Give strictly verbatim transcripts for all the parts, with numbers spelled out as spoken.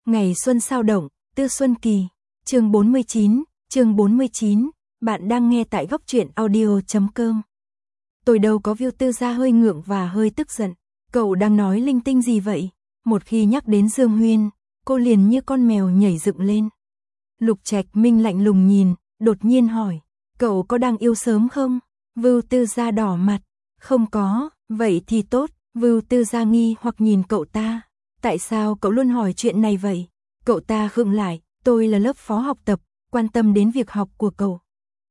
Ngày xuân sao động, Tư Xuân Kỳ, chương bốn mươi chín, chương bốn mươi chín, bạn đang nghe tại góc truyện audio chấm com. Tôi đâu có Viu Tư Gia hơi ngượng và hơi tức giận, cậu đang nói linh tinh gì vậy? Một khi nhắc đến Dương Huyên, cô liền như con mèo nhảy dựng lên. Lục Trạch Minh lạnh lùng nhìn, đột nhiên hỏi, cậu có đang yêu sớm không? Viu Tư Gia đỏ mặt, không có, vậy thì tốt. Viu Tư Gia nghi hoặc nhìn cậu ta, tại sao cậu luôn hỏi chuyện này vậy? Cậu ta khựng lại, tôi là lớp phó học tập, quan tâm đến việc học của cậu.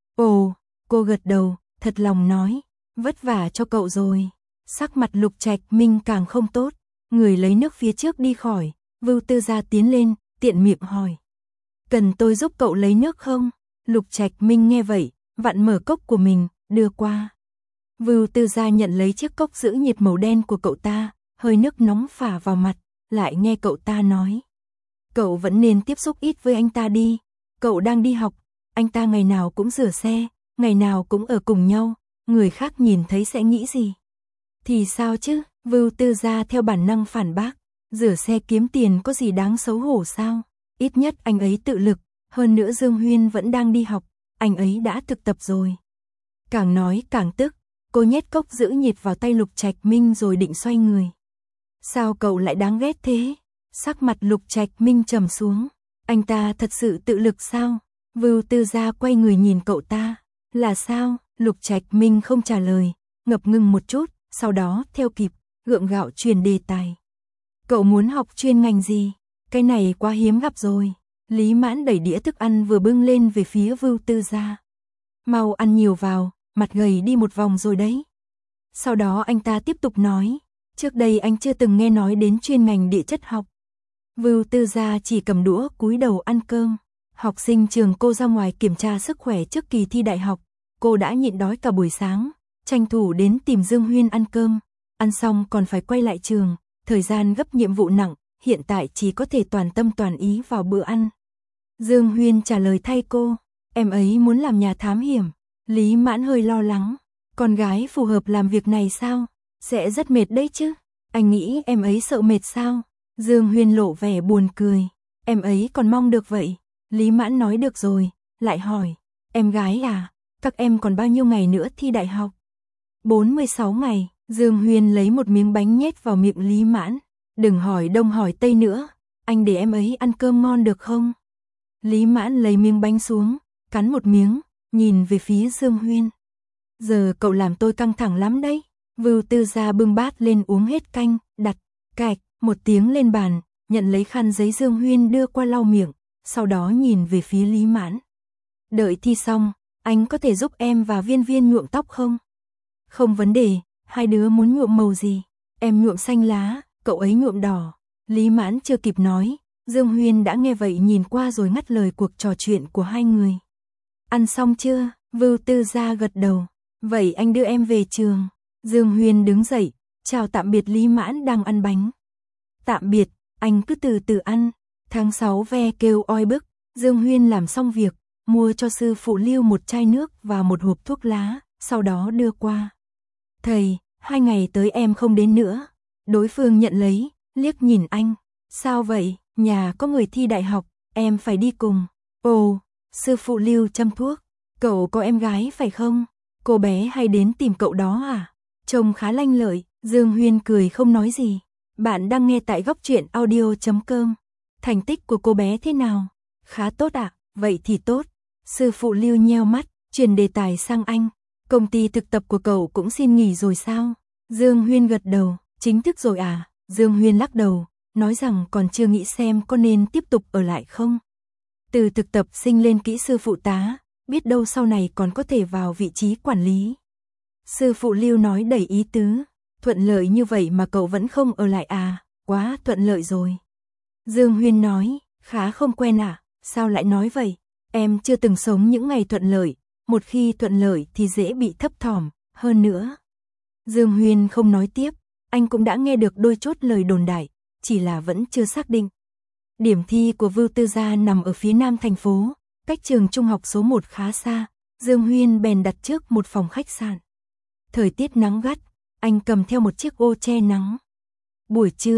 Ồ, cô gật đầu, thật lòng nói, vất vả cho cậu rồi. Sắc mặt Lục Trạch Minh càng không tốt, người lấy nước phía trước đi khỏi, Viu Tư Gia tiến lên, tiện miệng hỏi. Cần tôi giúp cậu lấy nước không? Lục Trạch Minh nghe vậy, vặn mở cốc của mình, đưa qua. Viu Tư Gia nhận lấy chiếc cốc giữ nhiệt màu đen của cậu ta, hơi nước nóng phả vào mặt, lại nghe cậu ta nói. Cậu vẫn nên tiếp xúc ít với anh ta đi, cậu đang đi học, anh ta ngày nào cũng rửa xe, ngày nào cũng ở cùng nhau, người khác nhìn thấy sẽ nghĩ gì? Thì sao chứ, Viu Tư Gia theo bản năng phản bác, rửa xe kiếm tiền có gì đáng xấu hổ sao? Ít nhất anh ấy tự lực, hơn nữa Dương Huyên vẫn đang đi học, anh ấy đã thực tập rồi. Càng nói càng tức, cô nhét cốc giữ nhiệt vào tay Lục Trạch Minh rồi định xoay người. Sao cậu lại đáng ghét thế? Sắc mặt Lục Trạch Minh trầm xuống, anh ta thật sự tự lực sao? Viu Tư Gia quay người nhìn cậu ta, là sao? Lục Trạch Minh không trả lời, ngập ngừng một chút, sau đó theo kịp, gượng gạo truyền đề tài. Cậu muốn học chuyên ngành gì? Cái này quá hiếm gặp rồi. Lý Mãn đẩy đĩa thức ăn vừa bưng lên về phía Viu Tư Gia. Mau ăn nhiều vào, mặt gầy đi một vòng rồi đấy. Sau đó anh ta tiếp tục nói, trước đây anh chưa từng nghe nói đến chuyên ngành địa chất học. Viu Tư Gia chỉ cầm đũa cúi đầu ăn cơm. Học sinh trường cô ra ngoài kiểm tra sức khỏe trước kỳ thi đại học, cô đã nhịn đói cả buổi sáng, tranh thủ đến tìm Dương Huyên ăn cơm, ăn xong còn phải quay lại trường, thời gian gấp nhiệm vụ nặng, hiện tại chỉ có thể toàn tâm toàn ý vào bữa ăn. Dương Huyên trả lời thay cô, em ấy muốn làm nhà thám hiểm. Lý Mãn hơi lo lắng, con gái phù hợp làm việc này sao? Sẽ rất mệt đấy chứ. Anh nghĩ em ấy sợ mệt sao? Dương Huyên lộ vẻ buồn cười, em ấy còn mong được vậy. Lý Mãn nói được rồi, lại hỏi, em gái à, các em còn bao nhiêu ngày nữa thi đại học? bốn mươi sáu ngày, Dương Huyên lấy một miếng bánh nhét vào miệng Lý Mãn, đừng hỏi đông hỏi tây nữa, anh để em ấy ăn cơm ngon được không? Lý Mãn lấy miếng bánh xuống, cắn một miếng, nhìn về phía Dương Huyên. Giờ cậu làm tôi căng thẳng lắm đấy. Viu Tư Gia bưng bát lên uống hết canh, đặt, cạch, một tiếng lên bàn, nhận lấy khăn giấy Dương Huyên đưa qua lau miệng, sau đó nhìn về phía Lý Mãn. Đợi thi xong, anh có thể giúp em và Viên Viên nhuộm tóc không? Không vấn đề, hai đứa muốn nhuộm màu gì? Em nhuộm xanh lá, cậu ấy nhuộm đỏ. Lý Mãn chưa kịp nói, Dương Huyên đã nghe vậy nhìn qua rồi ngắt lời cuộc trò chuyện của hai người. Ăn xong chưa? Viu Tư Gia gật đầu. Vậy anh đưa em về trường. Dương Huyên đứng dậy, chào tạm biệt Lý Mãn đang ăn bánh. Tạm biệt, anh cứ từ từ ăn. Tháng sáu ve kêu oi bức, Dương Huyên làm xong việc, mua cho sư phụ Lưu một chai nước và một hộp thuốc lá, sau đó đưa qua. Thầy, hai ngày tới em không đến nữa. Đối phương nhận lấy, liếc nhìn anh. Sao vậy, nhà có người thi đại học, em phải đi cùng. Ồ, sư phụ Lưu châm thuốc. Cậu có em gái phải không? Cô bé hay đến tìm cậu đó à? Trông khá lanh lợi. Dương Huyên cười không nói gì. Bạn đang nghe tại góc truyện audio chấm com. Thành tích của cô bé thế nào? Khá tốt ạ, à? Vậy thì tốt. Sư phụ Lưu nheo mắt, chuyển đề tài sang anh. Công ty thực tập của cậu cũng xin nghỉ rồi sao? Dương Huyên gật đầu, chính thức rồi à? Dương Huyên lắc đầu, nói rằng còn chưa nghĩ xem có nên tiếp tục ở lại không. Từ thực tập sinh lên kỹ sư phụ tá, biết đâu sau này còn có thể vào vị trí quản lý. Sư phụ Lưu nói đầy ý tứ, thuận lợi như vậy mà cậu vẫn không ở lại à? Quá thuận lợi rồi. Dương Huyên nói, khá không quen à? Sao lại nói vậy? Em chưa từng sống những ngày thuận lợi, một khi thuận lợi thì dễ bị thấp thỏm, hơn nữa. Dương Huyên không nói tiếp, anh cũng đã nghe được đôi chốt lời đồn đại, chỉ là vẫn chưa xác định. Điểm thi của Viu Tư Gia nằm ở phía nam thành phố, cách trường trung học số một khá xa, Dương Huyên bèn đặt trước một phòng khách sạn. Thời tiết nắng gắt, anh cầm theo một chiếc ô che nắng. Buổi trưa,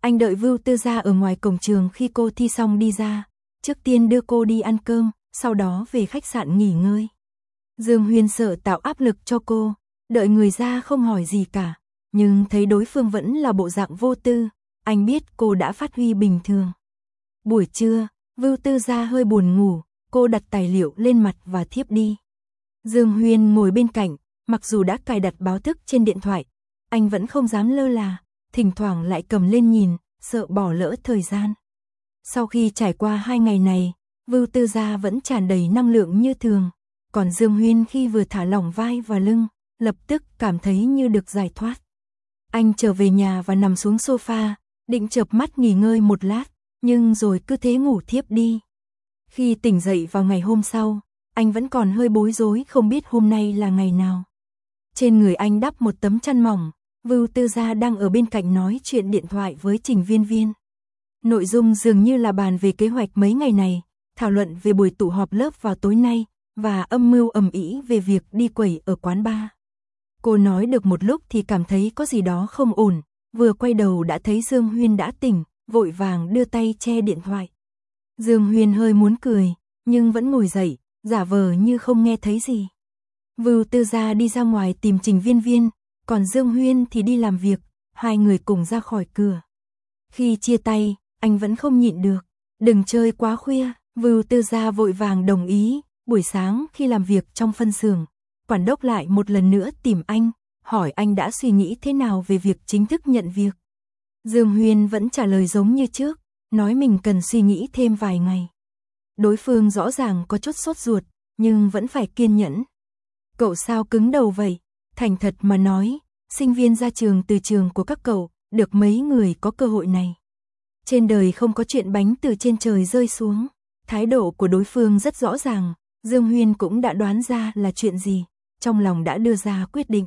Anh đợi Vưu Tư Gia ở ngoài cổng trường khi cô thi xong đi ra, trước tiên đưa cô đi ăn cơm, sau đó về khách sạn nghỉ ngơi. Dương Huyên sợ tạo áp lực cho cô, đợi người ra không hỏi gì cả, nhưng thấy đối phương vẫn là bộ dạng vô tư, anh biết cô đã phát huy bình thường. Buổi trưa, Vưu Tư Gia hơi buồn ngủ, cô đặt tài liệu lên mặt và thiếp đi. Dương Huyên ngồi bên cạnh, mặc dù đã cài đặt báo thức trên điện thoại, anh vẫn không dám lơ là, thỉnh thoảng lại cầm lên nhìn, sợ bỏ lỡ thời gian. Sau khi trải qua hai ngày này, Vưu Tư Gia vẫn tràn đầy năng lượng như thường, còn Dương Huyên khi vừa thả lỏng vai và lưng, lập tức cảm thấy như được giải thoát. Anh trở về nhà và nằm xuống sofa, định chợp mắt nghỉ ngơi một lát, nhưng rồi cứ thế ngủ thiếp đi. Khi tỉnh dậy vào ngày hôm sau, anh vẫn còn hơi bối rối không biết hôm nay là ngày nào. Trên người anh đắp một tấm chăn mỏng, Vưu Tư Gia đang ở bên cạnh nói chuyện điện thoại với Trình Viên Viên. Nội dung dường như là bàn về kế hoạch mấy ngày này, thảo luận về buổi tụ họp lớp vào tối nay, và âm mưu ầm ĩ về việc đi quẩy ở quán bar. Cô nói được một lúc thì cảm thấy có gì đó không ổn, vừa quay đầu đã thấy Dương Huyên đã tỉnh, vội vàng đưa tay che điện thoại. Dương Huyên hơi muốn cười, nhưng vẫn ngồi dậy, giả vờ như không nghe thấy gì. Vưu Tư Gia đi ra ngoài tìm Trình Viên Viên, còn Dương Huyên thì đi làm việc, hai người cùng ra khỏi cửa. Khi chia tay, anh vẫn không nhịn được, đừng chơi quá khuya. Vưu Tư Gia vội vàng đồng ý. Buổi sáng khi làm việc trong phân xưởng, quản đốc lại một lần nữa tìm anh, hỏi anh đã suy nghĩ thế nào về việc chính thức nhận việc. Dương Huyên vẫn trả lời giống như trước, nói mình cần suy nghĩ thêm vài ngày. Đối phương rõ ràng có chút sốt ruột, nhưng vẫn phải kiên nhẫn. Cậu sao cứng đầu vậy? Thành thật mà nói, sinh viên ra trường từ trường của các cậu, được mấy người có cơ hội này. Trên đời không có chuyện bánh từ trên trời rơi xuống. Thái độ của đối phương rất rõ ràng, Dương Huyên cũng đã đoán ra là chuyện gì, trong lòng đã đưa ra quyết định.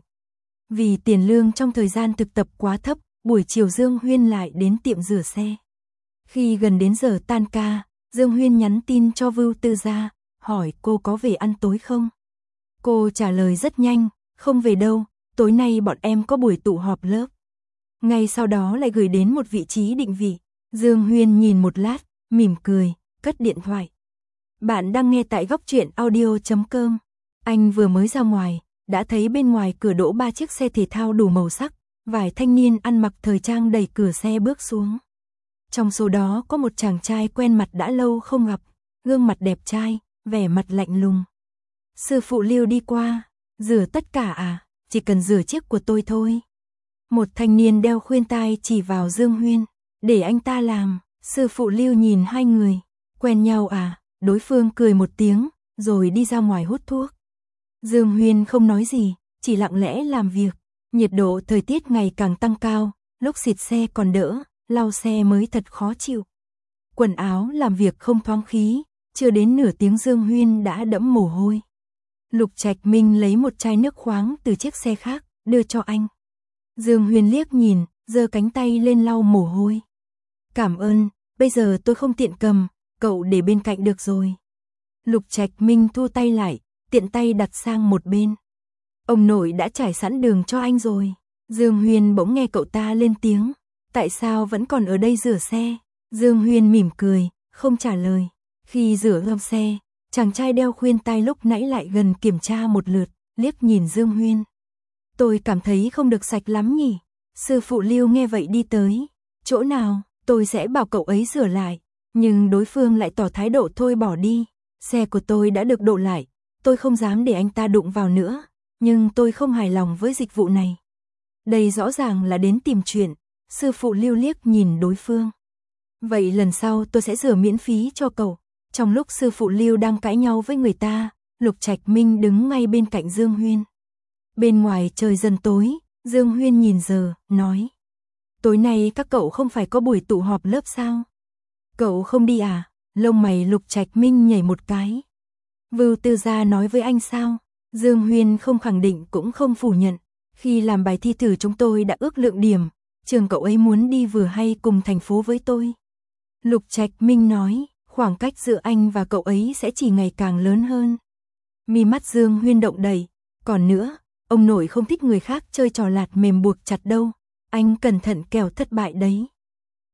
Vì tiền lương trong thời gian thực tập quá thấp, buổi chiều Dương Huyên lại đến tiệm rửa xe. Khi gần đến giờ tan ca, Dương Huyên nhắn tin cho Vưu Tư Gia, hỏi cô có về ăn tối không? Cô trả lời rất nhanh, không về đâu, tối nay bọn em có buổi tụ họp lớp. Ngay sau đó lại gửi đến một vị trí định vị. Dương Huyên nhìn một lát, mỉm cười, cất điện thoại. Bạn đang nghe tại góc truyện audio chấm com. Anh vừa mới ra ngoài, đã thấy bên ngoài cửa đỗ ba chiếc xe thể thao đủ màu sắc, vài thanh niên ăn mặc thời trang đẩy cửa xe bước xuống. Trong số đó có một chàng trai quen mặt đã lâu không gặp, gương mặt đẹp trai, vẻ mặt lạnh lùng. Sư phụ Lưu đi qua, rửa tất cả à, chỉ cần rửa chiếc của tôi thôi. Một thanh niên đeo khuyên tai chỉ vào Dương Huyên, để anh ta làm. Sư phụ Lưu nhìn hai người, quen nhau à, đối phương cười một tiếng, rồi đi ra ngoài hút thuốc. Dương Huyên không nói gì, chỉ lặng lẽ làm việc. Nhiệt độ thời tiết ngày càng tăng cao, lúc xịt xe còn đỡ, lau xe mới thật khó chịu. Quần áo làm việc không thoáng khí, chưa đến nửa tiếng Dương Huyên đã đẫm mồ hôi. Lục Trạch Minh lấy một chai nước khoáng từ chiếc xe khác, đưa cho anh. Dương Huyên liếc nhìn, giơ cánh tay lên lau mồ hôi. Cảm ơn, bây giờ tôi không tiện cầm, cậu để bên cạnh được rồi. Lục Trạch Minh thu tay lại, tiện tay đặt sang một bên. Ông nội đã trải sẵn đường cho anh rồi. Dương Huyên bỗng nghe cậu ta lên tiếng, tại sao vẫn còn ở đây rửa xe? Dương Huyên mỉm cười, không trả lời. Khi rửa gom xe, chàng trai đeo khuyên tai lúc nãy lại gần kiểm tra một lượt, liếc nhìn Dương Huyên. Tôi cảm thấy không được sạch lắm nhỉ. Sư phụ Lưu nghe vậy đi tới. Chỗ nào, tôi sẽ bảo cậu ấy rửa lại. Nhưng đối phương lại tỏ thái độ thôi bỏ đi. Xe của tôi đã được độ lại, tôi không dám để anh ta đụng vào nữa. Nhưng tôi không hài lòng với dịch vụ này. Đây rõ ràng là đến tìm chuyện. Sư phụ Lưu liếc nhìn đối phương. Vậy lần sau tôi sẽ rửa miễn phí cho cậu. Trong lúc sư phụ Lưu đang cãi nhau với người ta, Lục Trạch Minh đứng ngay bên cạnh Dương Huyên. Bên ngoài trời dần tối, Dương Huyên nhìn giờ, nói. Tối nay các cậu không phải có buổi tụ họp lớp sao? Cậu không đi à? Lông mày Lục Trạch Minh nhảy một cái. Vưu Tư Gia nói với anh sao? Dương Huyên không khẳng định cũng không phủ nhận. Khi làm bài thi thử chúng tôi đã ước lượng điểm, trường cậu ấy muốn đi vừa hay cùng thành phố với tôi. Lục Trạch Minh nói, khoảng cách giữa anh và cậu ấy sẽ chỉ ngày càng lớn hơn. Mi mắt Dương Huyên động đậy, còn nữa, ông nội không thích người khác chơi trò lạt mềm buộc chặt đâu, anh cẩn thận kẻo thất bại đấy.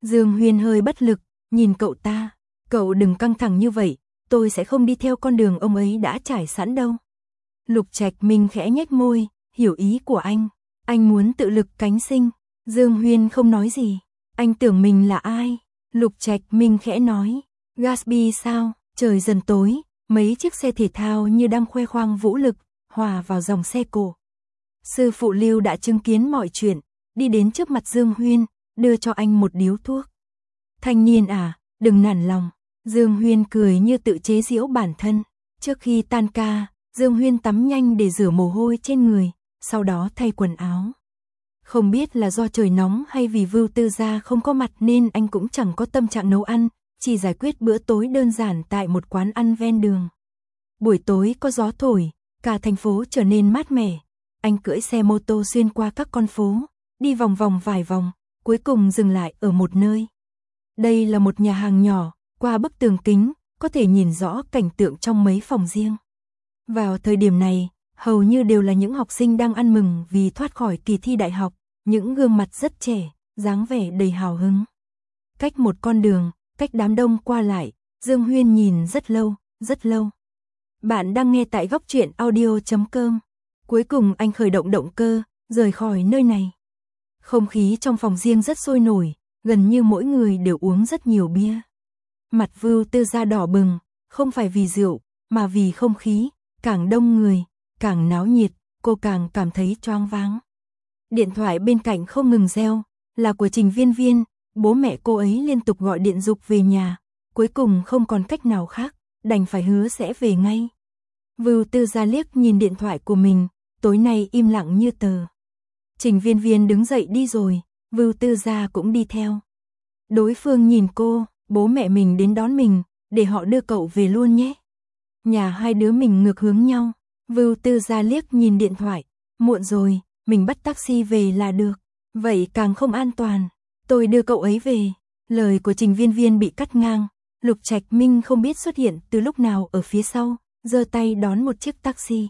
Dương Huyên hơi bất lực, nhìn cậu ta, cậu đừng căng thẳng như vậy, tôi sẽ không đi theo con đường ông ấy đã trải sẵn đâu. Lục Trạch Minh khẽ nhếch môi, hiểu ý của anh, anh muốn tự lực cánh sinh. Dương Huyên không nói gì, anh tưởng mình là ai? Lục Trạch Minh khẽ nói, Gatsby sao? Trời dần tối, mấy chiếc xe thể thao như đang khoe khoang vũ lực, hòa vào dòng xe cổ. Sư phụ Lưu đã chứng kiến mọi chuyện, đi đến trước mặt Dương Huyên, đưa cho anh một điếu thuốc. Thanh niên à, đừng nản lòng. Dương Huyên cười như tự chế giễu bản thân. Trước khi tan ca, Dương Huyên tắm nhanh để rửa mồ hôi trên người, sau đó thay quần áo. Không biết là do trời nóng hay vì Vưu Tư Gia không có mặt nên anh cũng chẳng có tâm trạng nấu ăn, chỉ giải quyết bữa tối đơn giản tại một quán ăn ven đường. Buổi tối có gió thổi, cả thành phố trở nên mát mẻ. Anh cưỡi xe mô tô xuyên qua các con phố, đi vòng vòng vài vòng, cuối cùng dừng lại ở một nơi. Đây là một nhà hàng nhỏ, qua bức tường kính, có thể nhìn rõ cảnh tượng trong mấy phòng riêng. Vào thời điểm này, hầu như đều là những học sinh đang ăn mừng vì thoát khỏi kỳ thi đại học, những gương mặt rất trẻ, dáng vẻ đầy hào hứng. Cách một con đường, cách đám đông qua lại, Dương Huyên nhìn rất lâu, rất lâu. Bạn đang nghe tại góc truyện audio chấm com. Cuối cùng anh khởi động động cơ, rời khỏi nơi này. Không khí trong phòng riêng rất sôi nổi, gần như mỗi người đều uống rất nhiều bia. Mặt Vưu Tư Gia đỏ bừng, không phải vì rượu, mà vì không khí, càng đông người, càng náo nhiệt, cô càng cảm thấy choáng váng. Điện thoại bên cạnh không ngừng reo, là của Trình Viên Viên, bố mẹ cô ấy liên tục gọi điện giục về nhà, cuối cùng không còn cách nào khác, đành phải hứa sẽ về ngay. Vưu Tư Gia liếc nhìn điện thoại của mình, tối nay im lặng như tờ. Trình Viên Viên đứng dậy đi rồi, Vưu Tư Gia cũng đi theo. Đối phương nhìn cô, bố mẹ mình đến đón mình, để họ đưa cậu về luôn nhé. Nhà hai đứa mình ngược hướng nhau, Vưu Tư Gia liếc nhìn điện thoại, muộn rồi, mình bắt taxi về là được, vậy càng không an toàn, tôi đưa cậu ấy về. Lời của Trình Viên Viên bị cắt ngang, Lục Trạch Minh không biết xuất hiện từ lúc nào ở phía sau, giơ tay đón một chiếc taxi.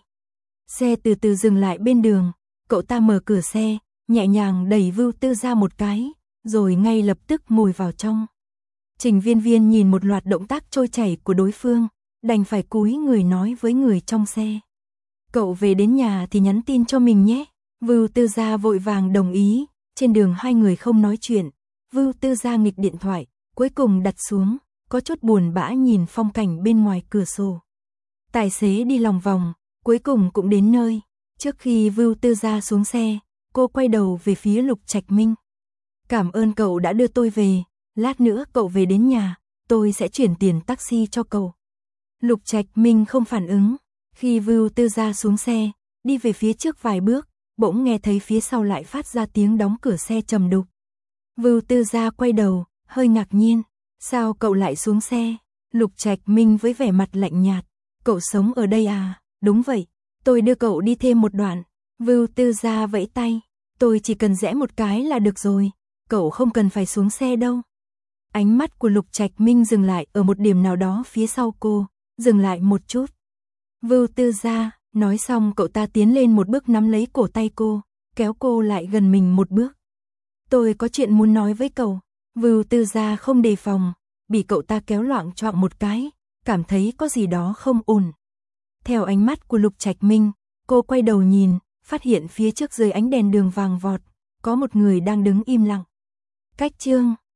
Xe từ từ dừng lại bên đường, cậu ta mở cửa xe, nhẹ nhàng đẩy Vưu Tư Gia một cái, rồi ngay lập tức ngồi vào trong. Trình Viên Viên nhìn một loạt động tác trôi chảy của đối phương, đành phải cúi người nói với người trong xe. Cậu về đến nhà thì nhắn tin cho mình nhé. Vưu Tư Gia vội vàng đồng ý, trên đường hai người không nói chuyện. Vưu Tư Gia nghịch điện thoại, cuối cùng đặt xuống, có chút buồn bã nhìn phong cảnh bên ngoài cửa sổ. Tài xế đi lòng vòng, cuối cùng cũng đến nơi. Trước khi Vưu Tư Gia xuống xe, cô quay đầu về phía Lục Trạch Minh. Cảm ơn cậu đã đưa tôi về, lát nữa cậu về đến nhà, tôi sẽ chuyển tiền taxi cho cậu. Lục Trạch Minh không phản ứng, khi Vưu Tư Gia xuống xe, đi về phía trước vài bước, bỗng nghe thấy phía sau lại phát ra tiếng đóng cửa xe trầm đục. Vưu Tư Gia quay đầu, hơi ngạc nhiên, sao cậu lại xuống xe? Lục Trạch Minh với vẻ mặt lạnh nhạt, cậu sống ở đây à? Đúng vậy, tôi đưa cậu đi thêm một đoạn. Vưu Tư Gia vẫy tay, tôi chỉ cần rẽ một cái là được rồi, cậu không cần phải xuống xe đâu. Ánh mắt của Lục Trạch Minh dừng lại ở một điểm nào đó phía sau cô, dừng lại một chút. Vưu Tư Gia, nói xong cậu ta tiến lên một bước nắm lấy cổ tay cô, kéo cô lại gần mình một bước. Tôi có chuyện muốn nói với cậu. Vưu Tư Gia không đề phòng, bị cậu ta kéo loạng choạng một cái, cảm thấy có gì đó không ổn. Theo ánh mắt của Lục Trạch Minh, cô quay đầu nhìn, phát hiện phía trước dưới ánh đèn đường vàng vọt, có một người đang đứng im lặng. Cách chương